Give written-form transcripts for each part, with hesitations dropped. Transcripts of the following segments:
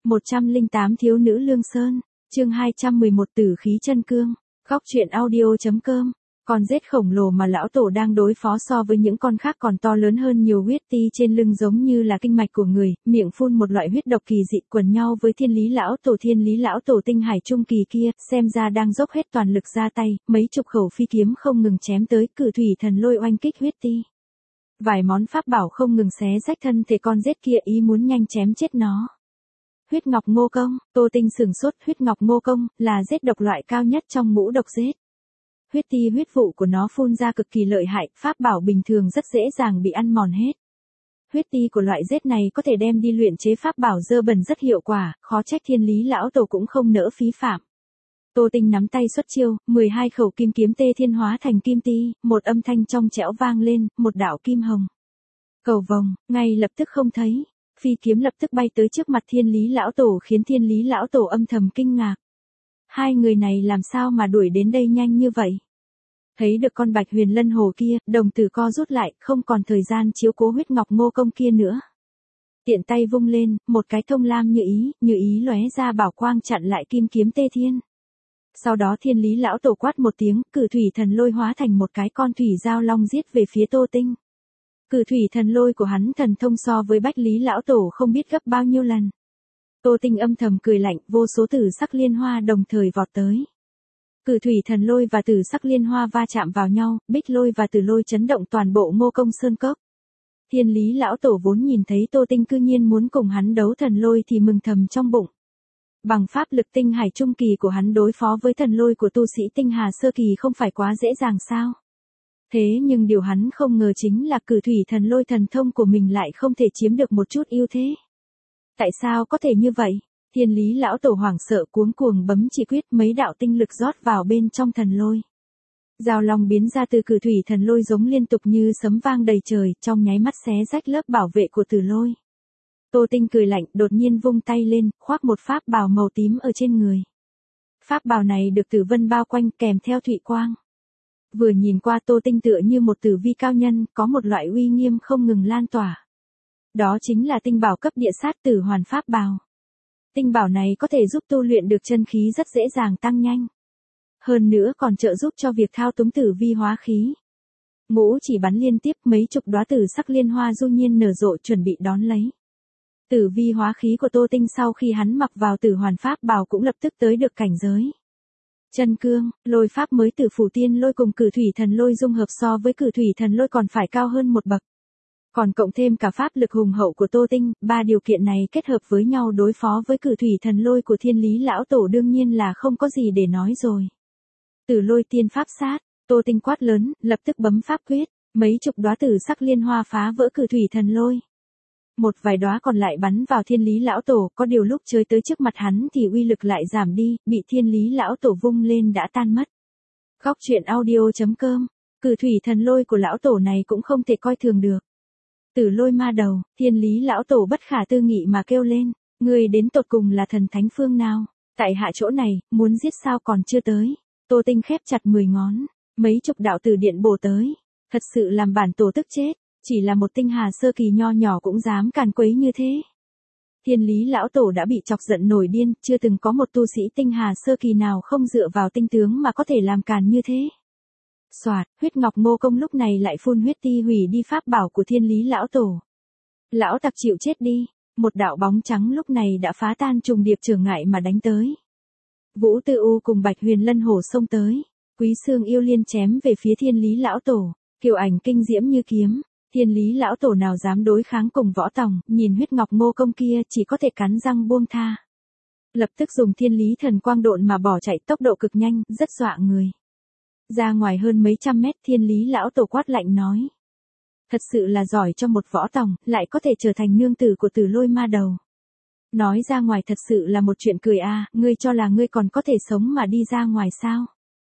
108 Thiếu nữ Lương Sơn, chương 211 Tử khí chân cương, góc truyện audio.com. Con rết khổng lồ mà lão tổ đang đối phó so với những con khác còn to lớn hơn nhiều, huyết ti trên lưng giống như là kinh mạch của người, miệng phun một loại huyết độc kỳ dị, quần nhau với thiên lý lão tổ tinh hải trung kỳ kia, xem ra đang dốc hết toàn lực ra tay, mấy chục khẩu phi kiếm không ngừng chém tới, cử thủy thần lôi oanh kích huyết ti. Vài món pháp bảo không ngừng xé rách thân thể con rết kia, ý muốn nhanh chém chết nó. Huyết ngọc ngô công, Tô Tinh sửng sốt, huyết ngọc ngô công là rết độc loại cao nhất trong ngũ độc rết. Huyết ti huyết vụ của nó phun ra cực kỳ lợi hại, pháp bảo bình thường rất dễ dàng bị ăn mòn hết. Huyết ti của loại rết này có thể đem đi luyện chế pháp bảo dơ bẩn rất hiệu quả, khó trách thiên lý lão tổ cũng không nỡ phí phạm. Tô Tinh nắm tay xuất chiêu, 12 khẩu kim kiếm tê thiên hóa thành kim ti, một âm thanh trong trẻo vang lên, một đạo kim hồng. Cầu vồng, ngay lập tức không thấy, phi kiếm lập tức bay tới trước mặt thiên lý lão tổ khiến thiên lý lão tổ âm thầm kinh ngạc. Hai người này làm sao mà đuổi đến đây nhanh như vậy? Thấy được con bạch huyền lân hồ kia, đồng tử co rút lại, không còn thời gian chiếu cố huyết ngọc ngô công kia nữa. Tiện tay vung lên, một cái thông lam như ý lóe ra bảo quang chặn lại kim kiếm tê thiên. Sau đó thiên lý lão tổ quát một tiếng, cử thủy thần lôi hóa thành một cái con thủy giao long giết về phía Tô Tinh. Cử thủy thần lôi của hắn thần thông so với bách lý lão tổ không biết gấp bao nhiêu lần. Tô Tinh âm thầm cười lạnh, vô số tử sắc liên hoa đồng thời vọt tới. Cử thủy thần lôi và tử sắc liên hoa va chạm vào nhau, bích lôi và tử lôi chấn động toàn bộ Ngô Công Sơn Cốc. Thiên lý lão tổ vốn nhìn thấy Tô Tinh cư nhiên muốn cùng hắn đấu thần lôi thì mừng thầm trong bụng. Bằng pháp lực tinh hải trung kỳ của hắn đối phó với thần lôi của tu sĩ tinh hà sơ kỳ không phải quá dễ dàng sao? Thế nhưng điều hắn không ngờ chính là cử thủy thần lôi thần thông của mình lại không thể chiếm được một chút ưu thế. Tại sao có thể như vậy? Thiên lý lão tổ hoảng sợ cuống cuồng bấm chỉ quyết, mấy đạo tinh lực rót vào bên trong thần lôi. Giao long biến ra từ cử thủy thần lôi giống liên tục như sấm vang đầy trời, trong nháy mắt xé rách lớp bảo vệ của tử lôi. Tô Tinh cười lạnh, đột nhiên vung tay lên, khoác một pháp bào màu tím ở trên người. Pháp bào này được tử vân bao quanh kèm theo thụy quang. Vừa nhìn qua Tô Tinh tựa như một tử vi cao nhân, có một loại uy nghiêm không ngừng lan tỏa. Đó chính là tinh bảo cấp địa sát tử hoàn pháp bào. Tinh bảo này có thể giúp tu luyện được chân khí rất dễ dàng tăng nhanh. Hơn nữa còn trợ giúp cho việc thao túng tử vi hóa khí. Ngũ chỉ bắn liên tiếp, mấy chục đóa tử sắc liên hoa du nhiên nở rộ chuẩn bị đón lấy. Tử vi hóa khí của Tô Tinh sau khi hắn mặc vào tử hoàn pháp bào cũng lập tức tới được cảnh giới chân cương. Lôi pháp mới tử phủ tiên lôi cùng cử thủy thần lôi dung hợp so với cử thủy thần lôi còn phải cao hơn một bậc. Còn cộng thêm cả pháp lực hùng hậu của Tô Tinh, ba điều kiện này kết hợp với nhau đối phó với cử thủy thần lôi của thiên lý lão tổ đương nhiên là không có gì để nói rồi. Tử lôi tiên pháp sát, Tô Tinh quát lớn, lập tức bấm pháp quyết, mấy chục đóa tử sắc liên hoa phá vỡ cử thủy thần lôi. Một vài đóa còn lại bắn vào thiên lý lão tổ, có điều lúc chơi tới trước mặt hắn thì uy lực lại giảm đi, bị thiên lý lão tổ vung lên đã tan mất. Góc truyện audio.com, cử thủy thần lôi của lão tổ này cũng không thể coi thường được. Tử lôi ma đầu, thiên lý lão tổ bất khả tư nghị mà kêu lên, người đến tột cùng là thần thánh phương nào? Tại hạ chỗ này, muốn giết sao còn chưa tới. Tô Tinh khép chặt 10 ngón, mấy chục đạo tử điện bổ tới, thật sự làm bản tổ tức chết. Chỉ là một tinh hà sơ kỳ nho nhỏ cũng dám càn quấy như thế. Thiên lý lão tổ đã bị chọc giận nổi điên, chưa từng có một tu sĩ tinh hà sơ kỳ nào không dựa vào tinh tướng mà có thể làm càn như thế. Soạt, huyết ngọc ngô công lúc này lại phun huyết ti hủy đi pháp bảo của thiên lý lão tổ. Lão tặc chịu chết đi, một đạo bóng trắng lúc này đã phá tan trùng điệp chướng ngại mà đánh tới. Vũ Tư U cùng Bạch Huyền Lân hổ xông tới, Quý Xương yêu liên chém về phía thiên lý lão tổ, kiều ảnh kinh diễm như kiếm. Thiên lý lão tổ nào dám đối kháng cùng võ tòng, nhìn huyết ngọc ngô công kia chỉ có thể cắn răng buông tha. Lập tức dùng thiên lý thần quang độn mà bỏ chạy, tốc độ cực nhanh, rất dọa người. Ra ngoài hơn mấy trăm mét, thiên lý lão tổ quát lạnh nói. Thật sự là giỏi cho một võ tòng, lại có thể trở thành nương tử của tử lôi ma đầu. Nói ra ngoài thật sự là một chuyện cười à, ngươi cho là ngươi còn có thể sống mà đi ra ngoài sao?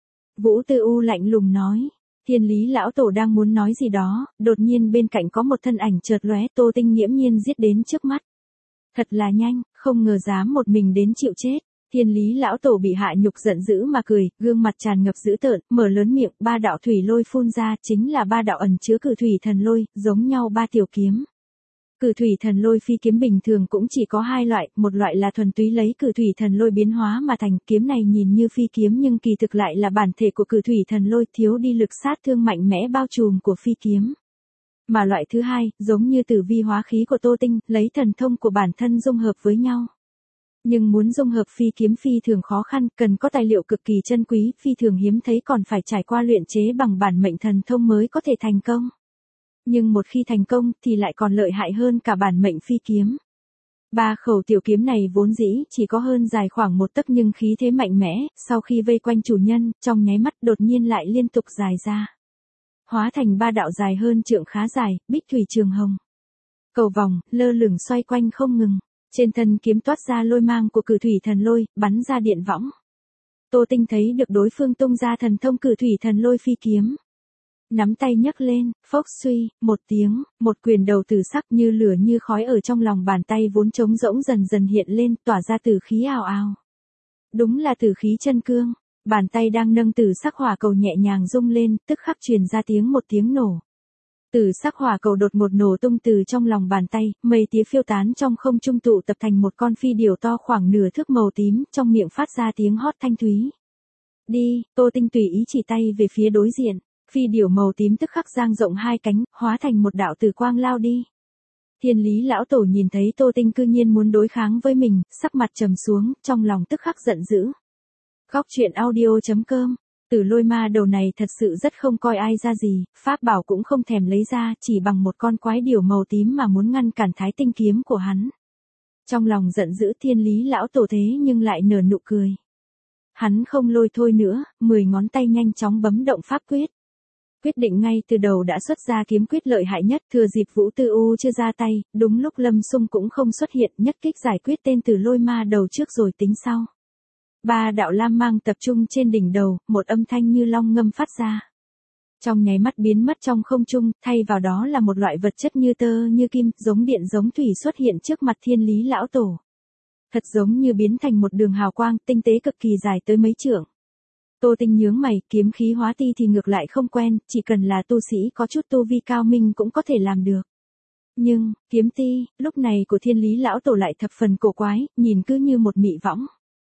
Vũ Tư U lạnh lùng nói. Thiên lý lão tổ đang muốn nói gì đó, đột nhiên bên cạnh có một thân ảnh chợt lóe, Tô Tinh nghiễm nhiên giết đến trước mắt. Thật là nhanh, không ngờ dám một mình đến chịu chết. Thiên lý lão tổ bị hạ nhục giận dữ mà cười, gương mặt tràn ngập dữ tợn, mở lớn miệng, ba đạo thủy lôi phun ra, chính là ba đạo ẩn chứa cử thủy thần lôi, giống nhau ba tiểu kiếm. Cử thủy thần lôi phi kiếm bình thường cũng chỉ có hai loại, một loại là thuần túy lấy cử thủy thần lôi biến hóa mà thành, kiếm này nhìn như phi kiếm nhưng kỳ thực lại là bản thể của cử thủy thần lôi, thiếu đi lực sát thương mạnh mẽ bao trùm của phi kiếm. Mà loại thứ hai, giống như tử vi hóa khí của Tô Tinh, lấy thần thông của bản thân dung hợp với nhau. Nhưng muốn dung hợp phi kiếm phi thường khó khăn, cần có tài liệu cực kỳ chân quý, phi thường hiếm thấy, còn phải trải qua luyện chế bằng bản mệnh thần thông mới có thể thành công. Nhưng một khi thành công thì lại còn lợi hại hơn cả bản mệnh phi kiếm. Ba khẩu tiểu kiếm này vốn dĩ chỉ có hơn dài khoảng 1 tấc nhưng khí thế mạnh mẽ, sau khi vây quanh chủ nhân, trong nháy mắt đột nhiên lại liên tục dài ra. Hóa thành 3 đạo dài hơn trượng khá dài, bích thủy trường hồng. Cầu vòng, lơ lửng xoay quanh không ngừng. Trên thân kiếm toát ra lôi mang của cử thủy thần lôi, bắn ra điện võng. Tô Tinh thấy được đối phương tung ra thần thông cử thủy thần lôi phi kiếm. Nắm tay nhấc lên, phốc suy, một tiếng, một quyền đầu tử sắc như lửa như khói ở trong lòng bàn tay vốn trống rỗng dần dần hiện lên, tỏa ra tử khí ào ào. Đúng là tử khí chân cương, bàn tay đang nâng tử sắc hỏa cầu nhẹ nhàng rung lên, tức khắc truyền ra một tiếng nổ. Tử sắc hỏa cầu đột ngột nổ tung từ trong lòng bàn tay, mây tía phiêu tán trong không trung tụ tập thành một con phi điểu to khoảng nửa thước màu tím, trong miệng phát ra tiếng hót thanh thúy. Đi, Tô Tinh tùy ý chỉ tay về phía đối diện. Phi điểu màu tím tức khắc dang rộng hai cánh, hóa thành một đạo tử quang lao đi. Thiên Lý lão tổ nhìn thấy Tô Tinh cư nhiên muốn đối kháng với mình, sắc mặt trầm xuống, trong lòng tức khắc giận dữ. Góc truyện audio.com, Tử lôi ma đầu này thật sự rất không coi ai ra gì, pháp bảo cũng không thèm lấy ra, chỉ bằng một con quái điểu màu tím mà muốn ngăn cản Thái Tinh kiếm của hắn. Trong lòng giận dữ Thiên Lý lão tổ thế nhưng lại nở nụ cười. Hắn không lôi thôi nữa, 10 ngón tay nhanh chóng bấm động pháp quyết. Quyết định ngay từ đầu đã xuất ra kiếm quyết lợi hại nhất, thừa dịp Vũ Tư U chưa ra tay, đúng lúc Lâm Sung cũng không xuất hiện, nhất kích giải quyết tên Tử lôi ma đầu trước rồi tính sau. 3 đạo lam mang tập trung trên đỉnh đầu, một âm thanh như long ngâm phát ra. Trong nháy mắt biến mất trong không trung, thay vào đó là một loại vật chất như tơ như kim, giống điện giống thủy xuất hiện trước mặt Thiên Lý lão tổ. Thật giống như biến thành một đường hào quang, tinh tế cực kỳ dài tới mấy trượng. Tô Tinh nhướng mày, kiếm khí hóa ti thì ngược lại không quen, chỉ cần là tu sĩ có chút tu vi cao minh cũng có thể làm được. Nhưng, kiếm ti, lúc này của Thiên Lý lão tổ lại thập phần cổ quái, nhìn cứ như một mị võng.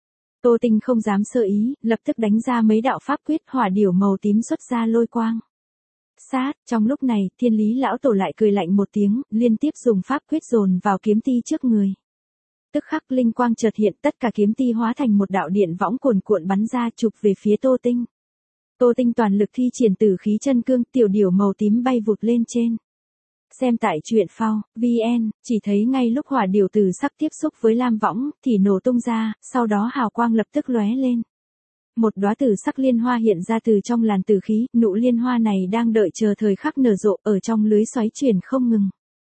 Tô Tinh không dám sơ ý, lập tức đánh ra mấy đạo pháp quyết, hỏa điểu màu tím xuất ra lôi quang. Sát, trong lúc này, Thiên Lý lão tổ lại cười lạnh một tiếng, liên tiếp dùng pháp quyết dồn vào kiếm ti trước người. Tức khắc linh quang chợt hiện, tất cả kiếm ti hóa thành một đạo điện võng cuồn cuộn bắn ra chụp về phía Tô Tinh. Tô Tinh toàn lực thi triển tử khí chân cương, tiểu điểu màu tím bay vụt lên trên. Xem tại truyện phao, VN, chỉ thấy ngay lúc hỏa điểu tử sắc tiếp xúc với lam võng, thì nổ tung ra, sau đó hào quang lập tức lóe lên. Một đóa tử sắc liên hoa hiện ra từ trong làn tử khí, nụ liên hoa này đang đợi chờ thời khắc nở rộ ở trong lưới xoáy chuyển không ngừng.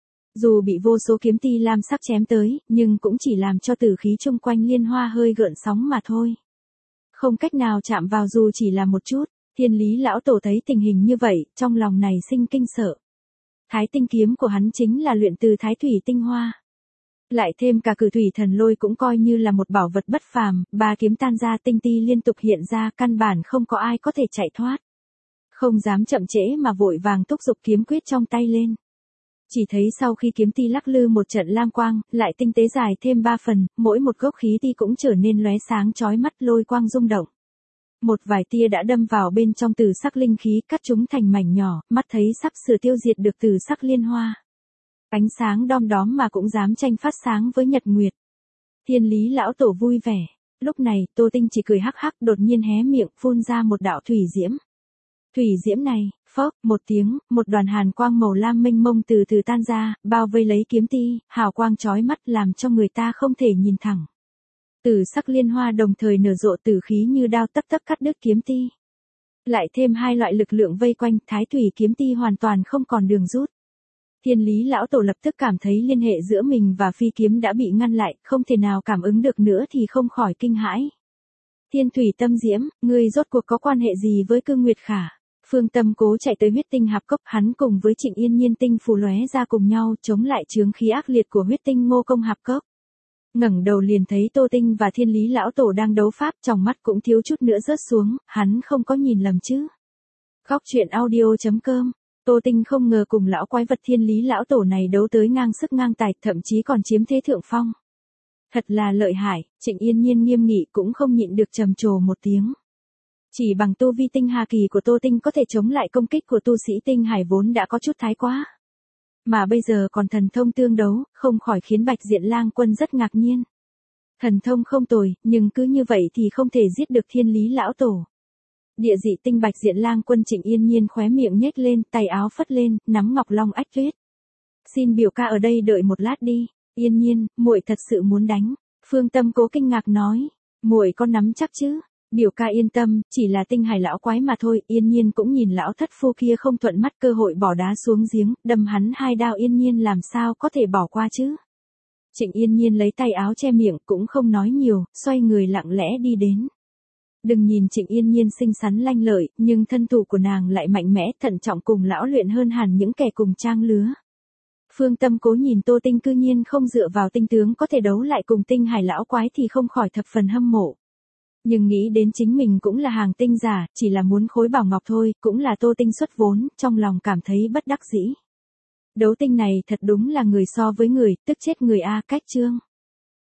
Dù bị vô số kiếm ti lam sắc chém tới, nhưng cũng chỉ làm cho tử khí chung quanh liên hoa hơi gợn sóng mà thôi. Không cách nào chạm vào dù chỉ là một chút, Thiên Lý lão tổ thấy tình hình như vậy, trong lòng này sinh kinh sợ. Thái tinh kiếm của hắn chính là luyện từ thái thủy tinh hoa. Lại thêm cả cử thủy thần lôi cũng coi như là một bảo vật bất phàm, 3 kiếm tan ra tinh ti liên tục hiện ra, căn bản không có ai có thể chạy thoát. Không dám chậm trễ mà vội vàng thúc giục kiếm quyết trong tay lên. Chỉ thấy sau khi kiếm ti lắc lư một trận lam quang, lại tinh tế dài thêm 3 phần, mỗi một gốc khí ti cũng trở nên lóe sáng chói mắt, lôi quang rung động. Một vài tia đã đâm vào bên trong tử sắc linh khí, cắt chúng thành mảnh nhỏ, mắt thấy sắp sửa tiêu diệt được tử sắc liên hoa. Ánh sáng đom đóm mà cũng dám tranh phát sáng với nhật nguyệt. Thiên Lý lão tổ vui vẻ. Lúc này, Tô Tinh chỉ cười hắc hắc, đột nhiên hé miệng, phun ra một đạo thủy diễm. Thủy diễm này, phốc, một tiếng, một đoàn hàn quang màu lam mênh mông từ từ tan ra, bao vây lấy kiếm ti, hào quang chói mắt làm cho người ta không thể nhìn thẳng. Tử sắc liên hoa đồng thời nở rộ tử khí như đao tấp tấp cắt đứt kiếm ti. Lại thêm 2 loại lực lượng vây quanh, thái thủy kiếm ti hoàn toàn không còn đường rút. Thiên Lý lão tổ lập tức cảm thấy liên hệ giữa mình và phi kiếm đã bị ngăn lại, không thể nào cảm ứng được nữa thì không khỏi kinh hãi. Thiên thủy tâm diễm, ngươi rốt cuộc có quan hệ gì với Cương Nguyệt Khả? Phương Tâm cố chạy tới huyết tinh hạp cốc, hắn cùng với Trịnh Yên Nhiên tinh phù lóe ra cùng nhau chống lại chướng khí ác liệt của huyết tinh Ngô Công hạp cốc. Ngẩng đầu liền thấy Tô Tinh và Thiên Lý lão tổ đang đấu pháp, trong mắt cũng thiếu chút nữa rớt xuống, hắn không có nhìn lầm chứ. Góc truyện audio.com Tô Tinh không ngờ cùng lão quái vật Thiên Lý lão tổ này đấu tới ngang sức ngang tài, thậm chí còn chiếm thế thượng phong. Thật là lợi hại, Trịnh Yên Nhiên nghiêm nghị cũng không nhịn được trầm trồ một tiếng. Chỉ bằng tu vi tinh hà kỳ của Tô Tinh có thể chống lại công kích của tu sĩ tinh hải vốn đã có chút thái quá. Mà bây giờ còn thần thông tương đấu, không khỏi khiến Bạch Diện Lang Quân rất ngạc nhiên. Thần thông không tồi, nhưng cứ như vậy thì không thể giết được Thiên Lý lão tổ. Địa dị tinh Bạch Diện Lang Quân Trịnh Yên Nhiên khóe miệng nhếch lên, tay áo phất lên, nắm ngọc long ách tuyết. Xin biểu ca ở đây đợi một lát đi. Yên Nhiên, muội thật sự muốn đánh. Phương Tâm Cố kinh ngạc nói, muội có nắm chắc chứ? Biểu ca yên tâm, chỉ là tinh hải lão quái mà thôi. Yên Nhiên cũng nhìn lão thất phu kia không thuận mắt, cơ hội bỏ đá xuống giếng, đâm hắn 2 đao. Yên Nhiên làm sao có thể bỏ qua chứ? Trịnh Yên Nhiên lấy tay áo che miệng, cũng không nói nhiều, xoay người lặng lẽ đi đến. Đừng nhìn Trịnh Yên Nhiên xinh xắn lanh lợi, nhưng thân thủ của nàng lại mạnh mẽ, thận trọng cùng lão luyện hơn hẳn những kẻ cùng trang lứa. Phương Tâm Cố nhìn Tô Tinh cư nhiên không dựa vào tinh tướng có thể đấu lại cùng tinh hải lão quái thì không khỏi thập phần hâm mộ. Nhưng nghĩ đến chính mình cũng là hàng tinh giả, chỉ là muốn khối bảo ngọc thôi, cũng là Tô Tinh xuất vốn, trong lòng cảm thấy bất đắc dĩ. Đấu tinh này thật đúng là người so với người, tức chết người a. Cách chương.